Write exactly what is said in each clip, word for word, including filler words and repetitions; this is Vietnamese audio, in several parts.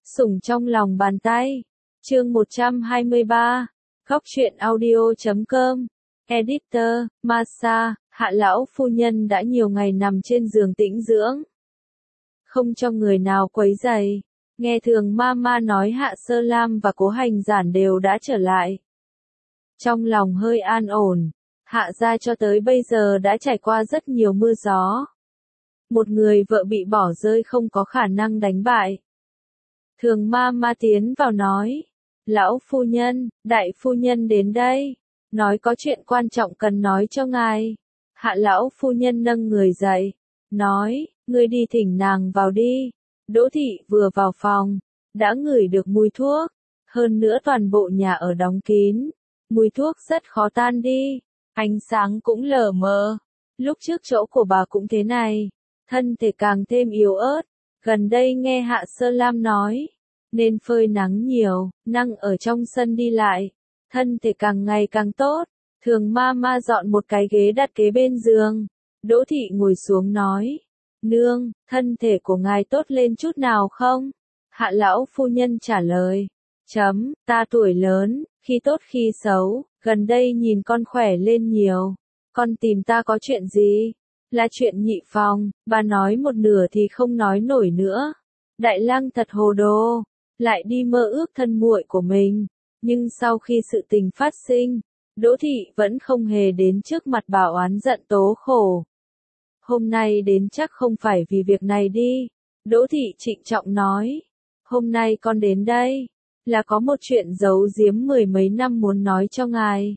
Sủng trong lòng bàn tay. Chương một trăm hai mươi ba. Góc truyện audio chấm com. Editor, Masa, Hạ lão phu nhân đã nhiều ngày nằm trên giường tĩnh dưỡng. Không cho người nào quấy rầy. Nghe thường Mama nói Hạ Sơ Lam và Cố Hành Giản đều đã trở lại. Trong lòng hơi an ổn, Hạ gia cho tới bây giờ đã trải qua rất nhiều mưa gió. Một người vợ bị bỏ rơi không có khả năng đánh bại. Thường Mama tiến vào nói, lão phu nhân, đại phu nhân đến đây, nói có chuyện quan trọng cần nói cho ngài. Hạ lão phu nhân nâng người dậy, nói, ngươi đi thỉnh nàng vào đi. Đỗ thị vừa vào phòng, đã ngửi được mùi thuốc, hơn nữa toàn bộ nhà ở đóng kín, mùi thuốc rất khó tan đi, ánh sáng cũng lờ mờ. Lúc trước chỗ của bà cũng thế này, thân thể càng thêm yếu ớt, gần đây nghe Hạ Sơ Lam nói, nên phơi nắng nhiều, năng ở trong sân đi lại, thân thể càng ngày càng tốt. Thường Mama dọn một cái ghế đặt kế bên giường, Đỗ thị ngồi xuống nói, nương, thân thể của ngài tốt lên chút nào không? Hạ lão phu nhân trả lời, chấm, ta tuổi lớn, khi tốt khi xấu, gần đây nhìn con khỏe lên nhiều. Con tìm ta có chuyện gì? Là chuyện nhị phòng, bà nói một nửa thì không nói nổi nữa. Đại lang thật hồ đồ, lại đi mơ ước thân muội của mình, nhưng sau khi sự tình phát sinh, Đỗ thị vẫn không hề đến trước mặt bà oán giận tố khổ. Hôm nay đến chắc không phải vì việc này đi. Đỗ thị trịnh trọng nói, hôm nay con đến đây, là có một chuyện giấu giếm mười mấy năm muốn nói cho ngài.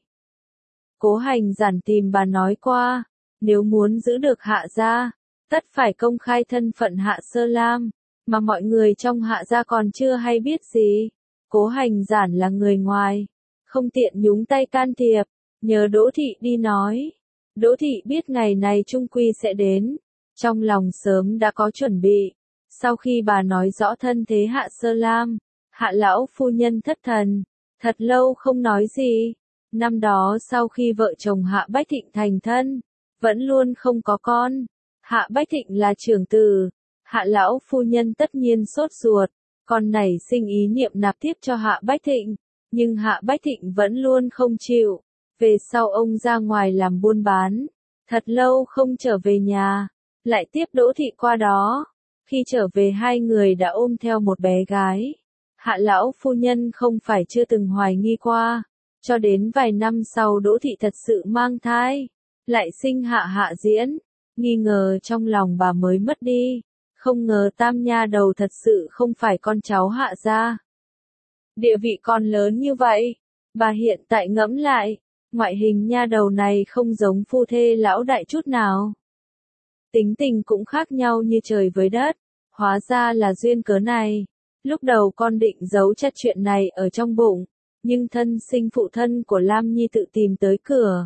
Cố Hành Giản tìm bà nói qua, nếu muốn giữ được Hạ gia, tất phải công khai thân phận Hạ Sơ Lam, mà mọi người trong Hạ gia còn chưa hay biết gì. Cố Hành Giản là người ngoài, không tiện nhúng tay can thiệp, nhờ Đỗ thị đi nói. Đỗ thị biết ngày này trung quy sẽ đến, trong lòng sớm đã có chuẩn bị. Sau khi bà nói rõ thân thế Hạ Sơ Lam, Hạ lão phu nhân thất thần, thật lâu không nói gì. Năm đó sau khi vợ chồng Hạ Bách Thịnh thành thân, vẫn luôn không có con. Hạ Bách Thịnh là trưởng tử, Hạ lão phu nhân tất nhiên sốt ruột, con này sinh ý niệm nạp tiếp cho Hạ Bách Thịnh, nhưng Hạ Bách Thịnh vẫn luôn không chịu. Về sau ông ra ngoài làm buôn bán, thật lâu không trở về nhà, lại tiếp Đỗ thị qua đó. Khi trở về hai người đã ôm theo một bé gái. Hạ lão phu nhân không phải chưa từng hoài nghi qua, cho đến vài năm sau Đỗ thị thật sự mang thai, lại sinh Hạ Hạ Diễn, nghi ngờ trong lòng bà mới mất đi, không ngờ tam nha đầu thật sự không phải con cháu Hạ gia. Địa vị còn lớn như vậy, bà hiện tại ngẫm lại, ngoại hình nha đầu này không giống phu thê lão đại chút nào. Tính tình cũng khác nhau như trời với đất, hóa ra là duyên cớ này. Lúc đầu con định giấu chặt chuyện này ở trong bụng, nhưng thân sinh phụ thân của Lam Nhi tự tìm tới cửa.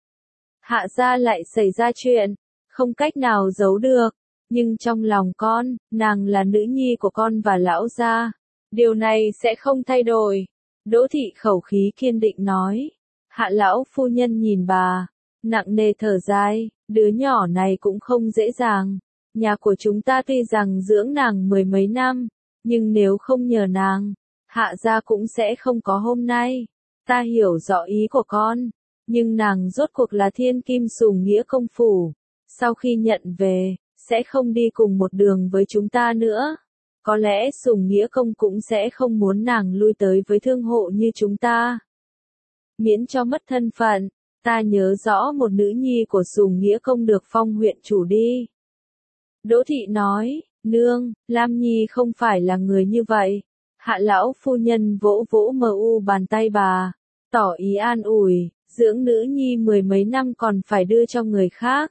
Hạ gia lại xảy ra chuyện, không cách nào giấu được, nhưng trong lòng con, nàng là nữ nhi của con và lão gia. Điều này sẽ không thay đổi. Đỗ thị khẩu khí kiên định nói. Hạ lão phu nhân nhìn bà, nặng nề thở dài, đứa nhỏ này cũng không dễ dàng. Nhà của chúng ta tuy rằng dưỡng nàng mười mấy năm, nhưng nếu không nhờ nàng, Hạ gia cũng sẽ không có hôm nay. Ta hiểu rõ ý của con, nhưng nàng rốt cuộc là thiên kim sùng nghĩa công phủ. Sau khi nhận về, sẽ không đi cùng một đường với chúng ta nữa. Có lẽ sùng nghĩa công cũng sẽ không muốn nàng lui tới với thương hộ như chúng ta. Miễn cho mất thân phận, ta nhớ rõ một nữ nhi của sùng nghĩa công được phong huyện chủ đi. Đỗ thị nói, nương, Lam Nhi không phải là người như vậy. Hạ lão phu nhân vỗ vỗ mờ u bàn tay bà, tỏ ý an ủi, dưỡng nữ nhi mười mấy năm còn phải đưa cho người khác.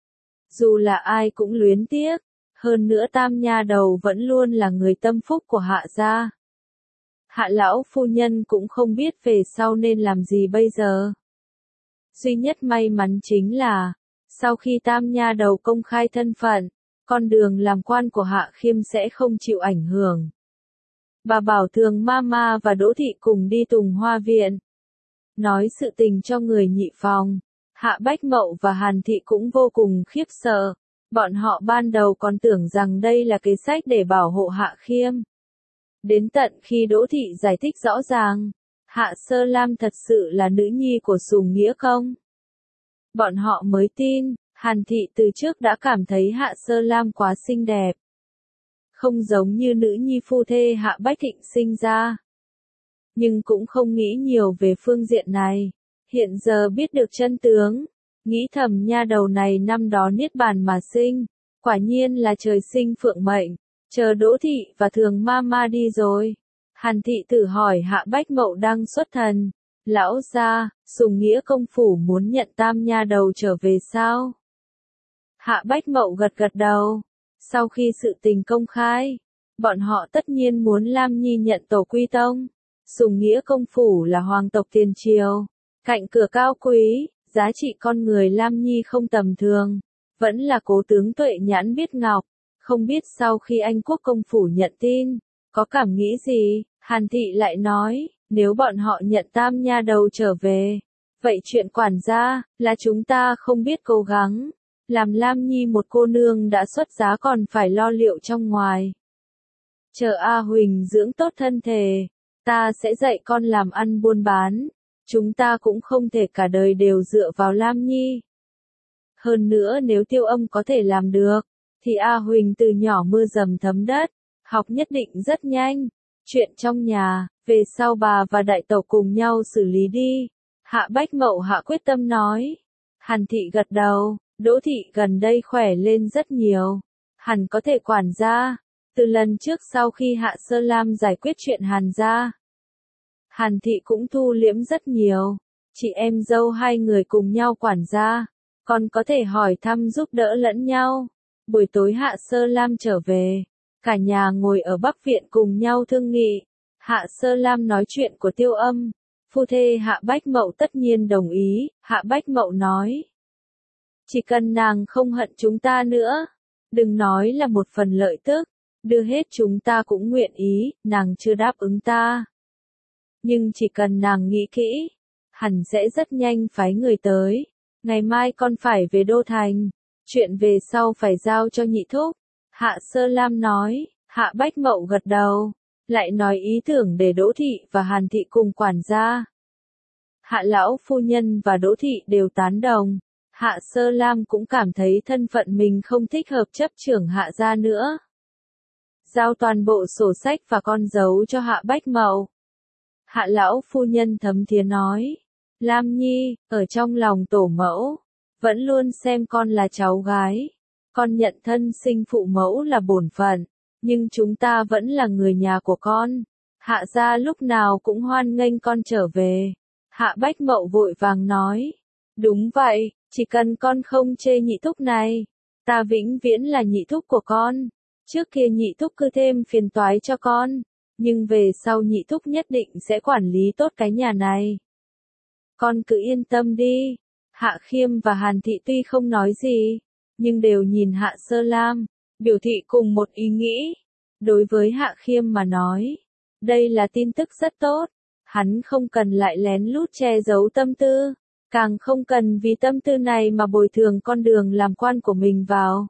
Dù là ai cũng luyến tiếc, hơn nữa tam nha đầu vẫn luôn là người tâm phúc của Hạ gia. Hạ lão phu nhân cũng không biết về sau nên làm gì bây giờ. Duy nhất may mắn chính là, sau khi tam nha đầu công khai thân phận, con đường làm quan của Hạ Khiêm sẽ không chịu ảnh hưởng. Bà bảo Thường Mama và Đỗ thị cùng đi Tùng Hoa Viện, nói sự tình cho người nhị phòng. Hạ Bách Mậu và Hàn Thị cũng vô cùng khiếp sợ. Bọn họ ban đầu còn tưởng rằng đây là kế sách để bảo hộ Hạ Khiêm. Đến tận khi Đỗ Thị giải thích rõ ràng, Hạ Sơ Lam thật sự là nữ nhi của Sùng Nghĩa Công. Bọn họ mới tin, Hàn Thị từ trước đã cảm thấy Hạ Sơ Lam quá xinh đẹp. Không giống như nữ nhi phu thê Hạ Bách Thịnh sinh ra. Nhưng cũng không nghĩ nhiều về phương diện này. Hiện giờ biết được chân tướng, nghĩ thầm nha đầu này năm đó niết bàn mà sinh, quả nhiên là trời sinh phượng mệnh, chờ Đỗ Thị và Thường ma ma đi rồi. Hàn Thị tự hỏi Hạ Bách Mậu đang xuất thần, lão gia, Sùng Nghĩa Công phủ muốn nhận tam nha đầu trở về sao? Hạ Bách Mậu gật gật đầu, sau khi sự tình công khai, bọn họ tất nhiên muốn Lam Nhi nhận tổ quy tông. Sùng Nghĩa Công phủ là hoàng tộc tiền triều, cạnh cửa cao quý, giá trị con người Lam Nhi không tầm thường, vẫn là cố tướng Tuệ Nhãn biết ngọc, không biết sau khi Anh Quốc Công phủ nhận tin, có cảm nghĩ gì. Hàn Thị lại nói, nếu bọn họ nhận tam nha đầu trở về, vậy chuyện quản gia, là chúng ta không biết cố gắng, làm Lam Nhi một cô nương đã xuất giá còn phải lo liệu trong ngoài. Chờ A Huỳnh dưỡng tốt thân thể, ta sẽ dạy con làm ăn buôn bán, chúng ta cũng không thể cả đời đều dựa vào Lam Nhi. Hơn nữa nếu Tiêu Âm có thể làm được, thì A Huỳnh từ nhỏ mưa dầm thấm đất, học nhất định rất nhanh. Chuyện trong nhà, về sau bà và đại tẩu cùng nhau xử lý đi. Hạ Bách Mậu hạ quyết tâm nói. Hàn Thị gật đầu, Đỗ Thị gần đây khỏe lên rất nhiều. Hẳn có thể quản gia. Từ lần trước sau khi Hạ Sơ Lam giải quyết chuyện Hàn gia, Hàn Thị cũng thu liễm rất nhiều. Chị em dâu hai người cùng nhau quản gia, còn có thể hỏi thăm giúp đỡ lẫn nhau. Buổi tối Hạ Sơ Lam trở về, cả nhà ngồi ở Bắc Viện cùng nhau thương nghị. Hạ Sơ Lam nói chuyện của Tiêu Âm, phu thê Hạ Bách Mậu tất nhiên đồng ý. Hạ Bách Mậu nói, chỉ cần nàng không hận chúng ta nữa, đừng nói là một phần lợi tức, đưa hết chúng ta cũng nguyện ý. Nàng chưa đáp ứng ta, nhưng chỉ cần nàng nghĩ kỹ, hẳn sẽ rất nhanh phái người tới. Ngày mai con phải về Đô Thành, chuyện về sau phải giao cho nhị thúc. Hạ Sơ Lam nói. Hạ Bách Mậu gật đầu, lại nói ý tưởng để Đỗ Thị và Hàn Thị cùng quản gia. Hạ lão phu nhân và Đỗ Thị đều tán đồng. Hạ Sơ Lam cũng cảm thấy thân phận mình không thích hợp chấp trưởng Hạ gia nữa. Giao toàn bộ sổ sách và con dấu cho Hạ Bách Mậu. Hạ lão phu nhân thấm thía nói, Lam Nhi, ở trong lòng tổ mẫu, vẫn luôn xem con là cháu gái. Con nhận thân sinh phụ mẫu là bổn phận, nhưng chúng ta vẫn là người nhà của con. Hạ gia lúc nào cũng hoan nghênh con trở về. Hạ Bách Mậu vội vàng nói, đúng vậy, chỉ cần con không chê nhị thúc này, ta vĩnh viễn là nhị thúc của con. Trước kia nhị thúc cứ thêm phiền toái cho con, nhưng về sau nhị thúc nhất định sẽ quản lý tốt cái nhà này. Con cứ yên tâm đi. Hạ Khiêm và Hàn Thị tuy không nói gì, nhưng đều nhìn Hạ Sơ Lam, biểu thị cùng một ý nghĩ. Đối với Hạ Khiêm mà nói, đây là tin tức rất tốt. Hắn không cần lại lén lút che giấu tâm tư, càng không cần vì tâm tư này mà bồi thường con đường làm quan của mình vào.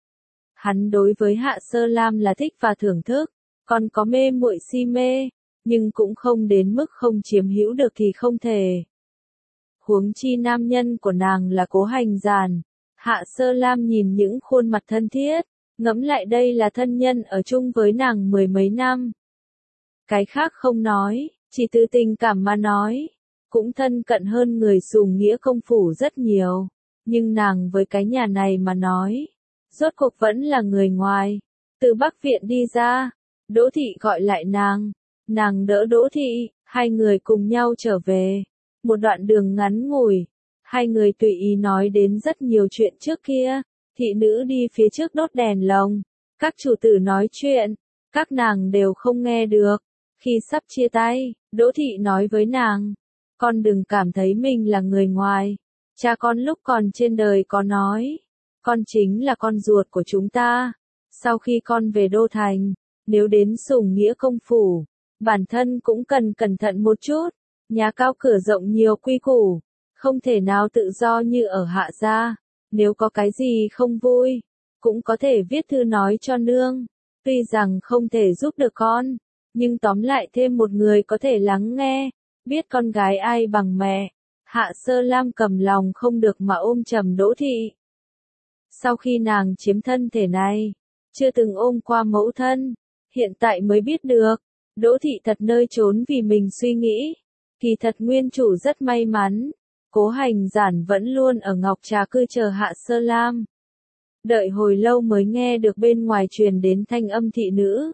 Hắn đối với Hạ Sơ Lam là thích và thưởng thức, còn có mê muội si mê, nhưng cũng không đến mức không chiếm hữu được thì không thể. Huống chi nam nhân của nàng là Cố Hành Giản. Hạ Sơ Lam nhìn những khuôn mặt thân thiết, ngẫm lại đây là thân nhân ở chung với nàng mười mấy năm. Cái khác không nói, chỉ từ tình cảm mà nói, cũng thân cận hơn người Sùng Nghĩa Công phủ rất nhiều. Nhưng nàng với cái nhà này mà nói, rốt cuộc vẫn là người ngoài. Từ Bắc Viện đi ra, Đỗ Thị gọi lại nàng, nàng đỡ Đỗ Thị, hai người cùng nhau trở về. Một đoạn đường ngắn ngủi, hai người tùy ý nói đến rất nhiều chuyện trước kia. Thị nữ đi phía trước đốt đèn lồng, các chủ tử nói chuyện, các nàng đều không nghe được. Khi sắp chia tay, Đỗ Thị nói với nàng, con đừng cảm thấy mình là người ngoài. Cha con lúc còn trên đời có nói, con chính là con ruột của chúng ta. Sau khi con về Đô Thành, nếu đến Sùng Nghĩa Công phủ, bản thân cũng cần cẩn thận một chút. Nhà cao cửa rộng nhiều quy củ, không thể nào tự do như ở Hạ gia. Nếu có cái gì không vui, cũng có thể viết thư nói cho nương. Tuy rằng không thể giúp được con, Nhưng tóm lại thêm một người có thể lắng nghe, biết con gái ai bằng mẹ. Hạ Sơ Lam cầm lòng không được mà ôm chầm Đỗ Thị. Sau khi nàng chiếm thân thể này, chưa từng ôm qua mẫu thân, hiện tại mới biết được, Đỗ Thị thật nơi trốn vì mình suy nghĩ. Kỳ thật nguyên chủ rất may mắn, Cố Hành Giản vẫn luôn ở Ngọc Trà Cư chờ Hạ Sơ Lam. Đợi hồi lâu mới nghe được bên ngoài truyền đến thanh âm thị nữ.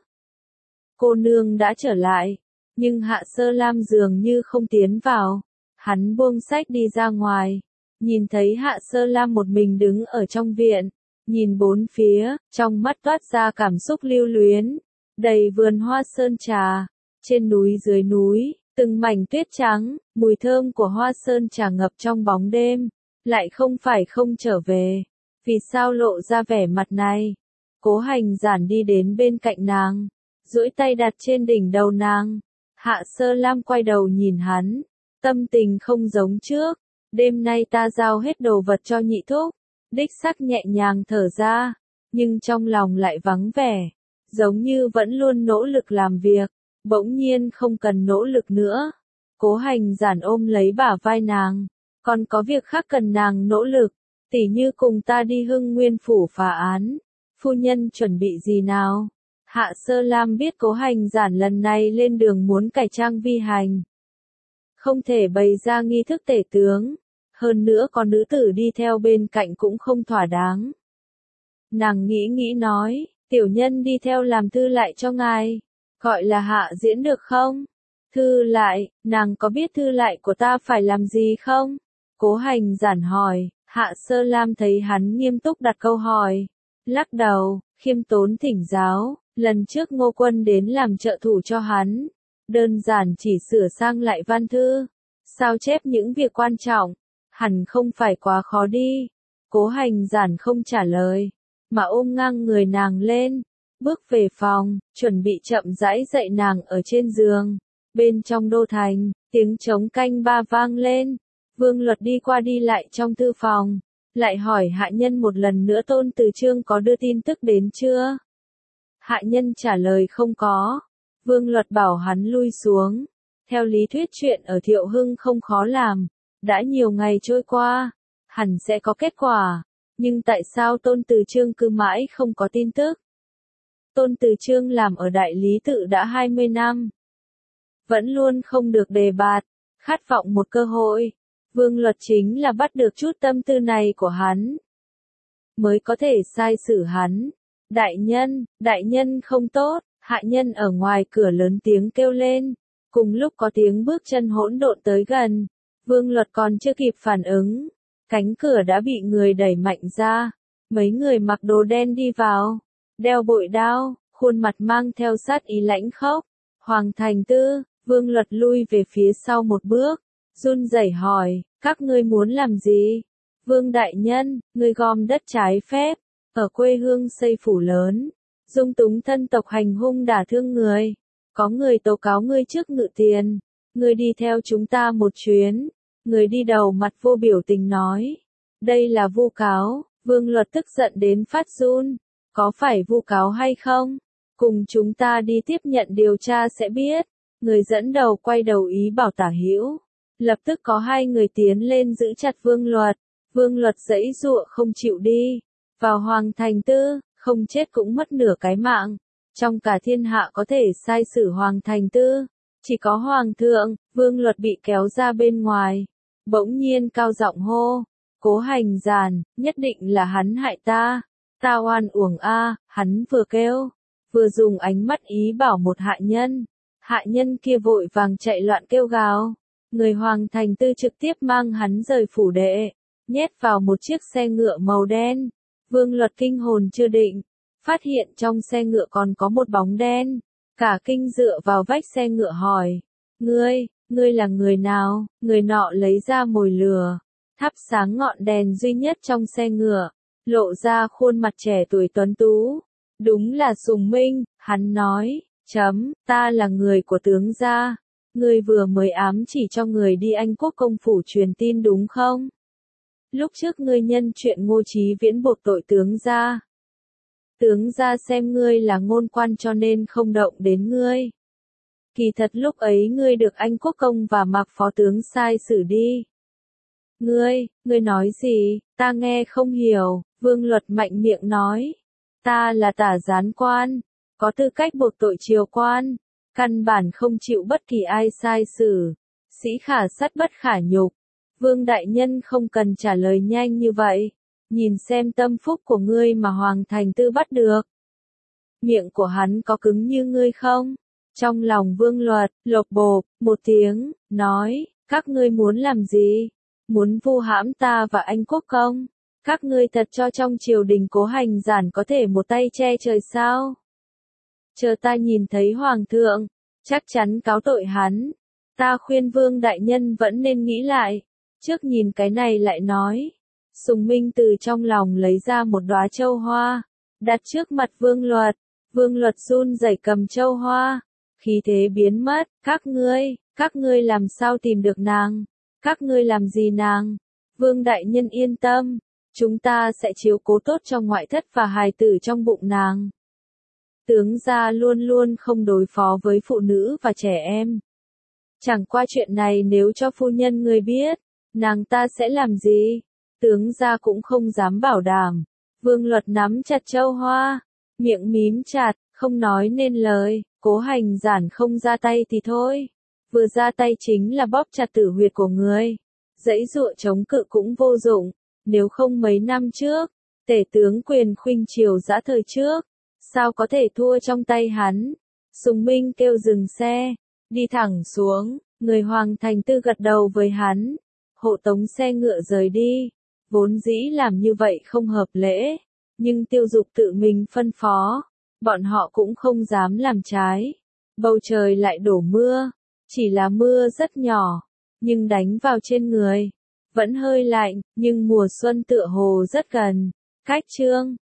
Cô nương đã trở lại, nhưng Hạ Sơ Lam dường như không tiến vào. Hắn buông sách đi ra ngoài, nhìn thấy Hạ Sơ Lam một mình đứng ở trong viện, nhìn bốn phía, trong mắt toát ra cảm xúc lưu luyến. Đầy vườn hoa sơn trà, trên núi dưới núi, từng mảnh tuyết trắng, mùi thơm của hoa sơn trà ngập trong bóng đêm, lại không phải không trở về. Vì sao lộ ra vẻ mặt này? Cố Hành Giản đi đến bên cạnh nàng, duỗi tay đặt trên đỉnh đầu nàng. Hạ Sơ Lam quay đầu nhìn hắn, tâm tình không giống trước. Đêm nay ta giao hết đồ vật cho nhị thúc. Đích sắc nhẹ nhàng thở ra, nhưng trong lòng lại vắng vẻ, giống như vẫn luôn nỗ lực làm việc, bỗng nhiên không cần nỗ lực nữa. Cố Hành Giản ôm lấy bả vai nàng, còn có việc khác cần nàng nỗ lực, tỉ như cùng ta đi Hưng Nguyên phủ phá án. Phu nhân chuẩn bị gì nào? Hạ Sơ Lam biết Cố Hành Giản lần này lên đường muốn cải trang vi hành, không thể bày ra nghi thức tể tướng, hơn nữa còn nữ tử đi theo bên cạnh cũng không thỏa đáng. Nàng nghĩ nghĩ nói, tiểu nhân đi theo làm thư lại cho ngài, gọi là Hạ Diễn được không? Thư lại, nàng có biết thư lại của ta phải làm gì không? Cố Hành Giản hỏi. Hạ Sơ Lam thấy hắn nghiêm túc đặt câu hỏi, lắc đầu, khiêm tốn thỉnh giáo. Lần trước Ngô Quân đến làm trợ thủ cho hắn, đơn giản chỉ sửa sang lại văn thư, sao chép những việc quan trọng, hẳn không phải quá khó đi. Cố Hành Giản không trả lời, mà ôm ngang người nàng lên, bước về phòng, chuẩn bị chậm rãi dậy nàng ở trên giường. Bên trong đô thành, tiếng trống canh ba vang lên. Vương Luật đi qua đi lại trong thư phòng, lại hỏi hạ nhân một lần nữa Tôn Từ Chương có đưa tin tức đến chưa? Hạ nhân trả lời không có. Vương Luật bảo hắn lui xuống. Theo lý thuyết chuyện ở Thiệu Hưng không khó làm, đã nhiều ngày trôi qua, hẳn sẽ có kết quả, nhưng tại sao Tôn Từ Chương cứ mãi không có tin tức? Tôn Từ Chương làm ở đại lý tự đã hai mươi năm, vẫn luôn không được đề bạt, khát vọng một cơ hội. Vương Luật chính là bắt được chút tâm tư này của hắn, mới có thể sai xử hắn. Đại nhân, đại nhân không tốt. Hạ nhân ở ngoài cửa lớn tiếng kêu lên. Cùng lúc có tiếng bước chân hỗn độn tới gần. Vương Luật còn chưa kịp phản ứng, cánh cửa đã bị người đẩy mạnh ra. Mấy người mặc đồ đen đi vào, đeo bội đao, khuôn mặt mang theo sát ý lãnh khốc. Hoàng Thành Tư. Vương Luật lui về phía sau một bước, run rẩy hỏi, các ngươi muốn làm gì? Vương đại nhân, ngươi gom đất trái phép, ở quê hương xây phủ lớn, dung túng thân tộc hành hung đả thương người. Có người tố cáo ngươi trước ngự tiền, ngươi đi theo chúng ta một chuyến. Người đi đầu mặt vô biểu tình nói, đây là vu cáo. Vương Luật tức giận đến phát run, có phải vu cáo hay không? Cùng chúng ta đi tiếp nhận điều tra sẽ biết. Người dẫn đầu quay đầu ý bảo Tả Hữu. Lập tức có hai người tiến lên giữ chặt Vương Luật. Vương Luật giãy giụa không chịu đi. Vào Hoàng Thành Tư, không chết cũng mất nửa cái mạng. Trong cả thiên hạ có thể sai xử Hoàng Thành Tư, chỉ có Hoàng thượng. Vương Luật bị kéo ra bên ngoài, bỗng nhiên cao giọng hô, Cố Hành Giản, nhất định là hắn hại ta. Ta oan uổng a. Hắn vừa kêu, vừa dùng ánh mắt ý bảo một hạ nhân. Hạ nhân kia vội vàng chạy loạn kêu gào. Người Hoàng Thành Tư trực tiếp mang hắn rời phủ đệ, nhét vào một chiếc xe ngựa màu đen. Vương Luật kinh hồn chưa định, phát hiện trong xe ngựa còn có một bóng đen. Cả kinh dựa vào vách xe ngựa hỏi, ngươi, ngươi là người nào? Người nọ lấy ra mồi lửa, thắp sáng ngọn đèn duy nhất trong xe ngựa, lộ ra khuôn mặt trẻ tuổi tuấn tú. Đúng là Sùng Minh. Hắn nói, chấm, ta là người của tướng gia. Ngươi vừa mới ám chỉ cho người đi Anh Quốc công phủ truyền tin đúng không? Lúc trước ngươi nhân chuyện Ngô Chí Viễn buộc tội tướng gia. Tướng gia xem ngươi là ngôn quan cho nên không động đến ngươi. Kỳ thật lúc ấy ngươi được anh quốc công và Mạc phó tướng sai xử đi. Ngươi, ngươi nói gì, ta nghe không hiểu, Vương Luật mạnh miệng nói. Ta là tả gián quan, có tư cách buộc tội triều quan, căn bản không chịu bất kỳ ai sai xử. Sĩ khả sắt bất khả nhục. Vương đại nhân không cần trả lời nhanh như vậy. Nhìn xem tâm phúc của ngươi mà Hoàng Thành Tư bắt được. Miệng của hắn có cứng như ngươi không? Trong lòng Vương Luật, lộc bộp, một tiếng, nói, các ngươi muốn làm gì? Muốn vu hãm ta và anh quốc công? Các ngươi thật cho trong triều đình Cố Hành Giản có thể một tay che trời sao? Chờ ta nhìn thấy Hoàng thượng, chắc chắn cáo tội hắn. Ta khuyên Vương đại nhân vẫn nên nghĩ lại, trước nhìn cái này lại nói. Sùng Minh từ trong lòng lấy ra một đóa châu hoa, đặt trước mặt Vương Luật. Vương Luật run rẩy cầm châu hoa, khí thế biến mất. Các ngươi, các ngươi làm sao tìm được nàng? Các ngươi làm gì nàng? Vương đại nhân yên tâm, chúng ta sẽ chiếu cố tốt cho ngoại thất và hài tử trong bụng nàng. Tướng gia luôn luôn không đối phó với phụ nữ và trẻ em. Chẳng qua chuyện này nếu cho phu nhân ngươi biết, nàng ta sẽ làm gì? Tướng gia cũng không dám bảo đảm. Vương Luật nắm chặt châu hoa, miệng mím chặt, không nói nên lời. Cố Hành Giản không ra tay thì thôi, vừa ra tay chính là bóp chặt tử huyệt của người. Dãy dụa chống cự cũng vô dụng, nếu không mấy năm trước, tể tướng quyền khuynh triều dã thời trước, sao có thể thua trong tay hắn? Sùng Minh kêu dừng xe, đi thẳng xuống, người Hoàng Thành Tư gật đầu với hắn, hộ tống xe ngựa rời đi. Vốn dĩ làm như vậy không hợp lễ, nhưng Tiêu Dục tự mình phân phó, bọn họ cũng không dám làm trái. Bầu trời lại đổ mưa, chỉ là mưa rất nhỏ, nhưng đánh vào trên người, vẫn hơi lạnh, nhưng mùa xuân tựa hồ rất gần. Cách chương